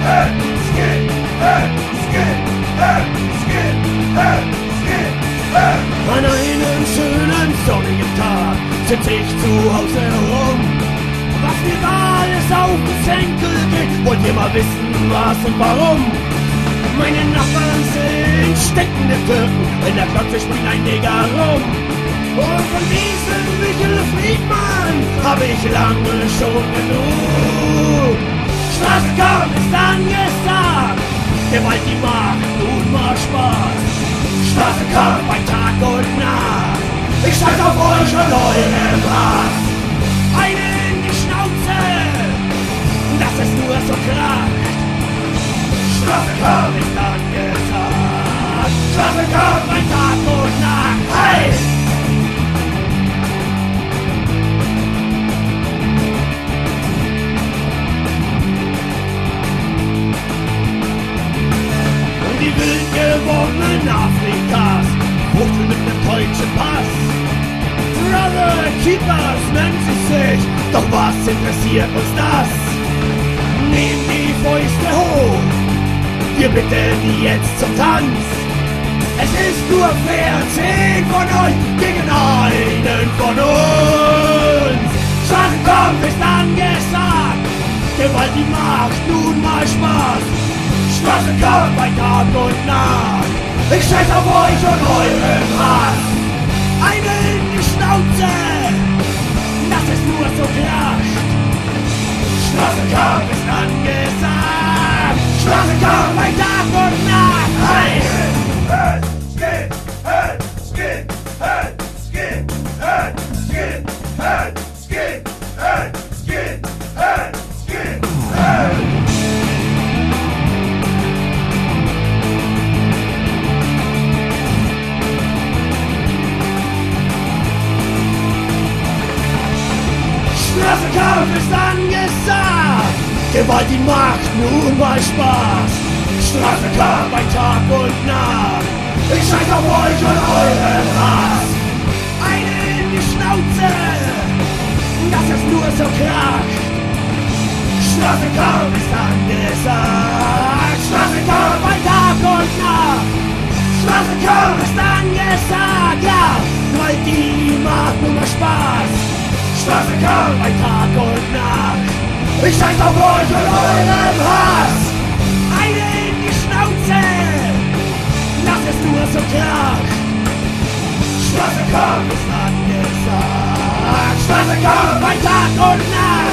An einem schönen sonnigen Tag sitz ich zu Hause herum. Was mir da alles auf den Senkel geht, wollt ihr mal wissen, was und warum? Meine Nachbarn sind steckende Türken, in der Klotze spielt ein Neger rum. Und von diesem Michel Friedmann hab ich lange schon genug. Straßenkampf ist angesagt, Gewalt die Macht, nun mal Spaß. Straßenkampf bei Tag und Nacht, ich scheiß auf euch und eurem Hass. Eine in die Schnauze, dass es nur so kracht. Straßenkampf ist angesagt, Straßenkampf bei Tag und Nacht, hey! Die wild gewordenen Afrikas, Buchteln mit nem deutschen Pass. Brother Keepers nennt sie sich, doch was interessiert uns das? Nehmt die Fäuste hoch, wir bitten die jetzt zum Tanz. Es ist nur fair, 10 von euch gegen einen von uns. Straßenkampf ist angesagt, Gewalt die Macht, nun mal Spaß. Straßenkampf bei Tag und Nacht, ich scheiß auf euch und euren Hass. Eine in die Schnauze, dass es nur so kracht. Straßenkampf ist angesagt, Straßenkampf bei Tag und Nacht. Hey! Straßenkampf ist angesagt, Gewalt die Macht, nun mal Spaß. Straßenkampf bei Tag und Nacht, ich scheiß auf euch und euren Hass. Eine in die Schnauze, dass es nur so kracht. Straßenkampf ist angesagt, Straßenkampf bei Tag und Nacht. Straßenkampf ist angesagt, ja, weil die macht nur mal Spaß. Straßenkampf bei Tag und Nacht, ich scheiß auf euch und euren Hass. Eine in die Schnauze, dass es nur so kracht. Straßenkampf ist angesagt, Straßenkampf bei Tag und Nacht.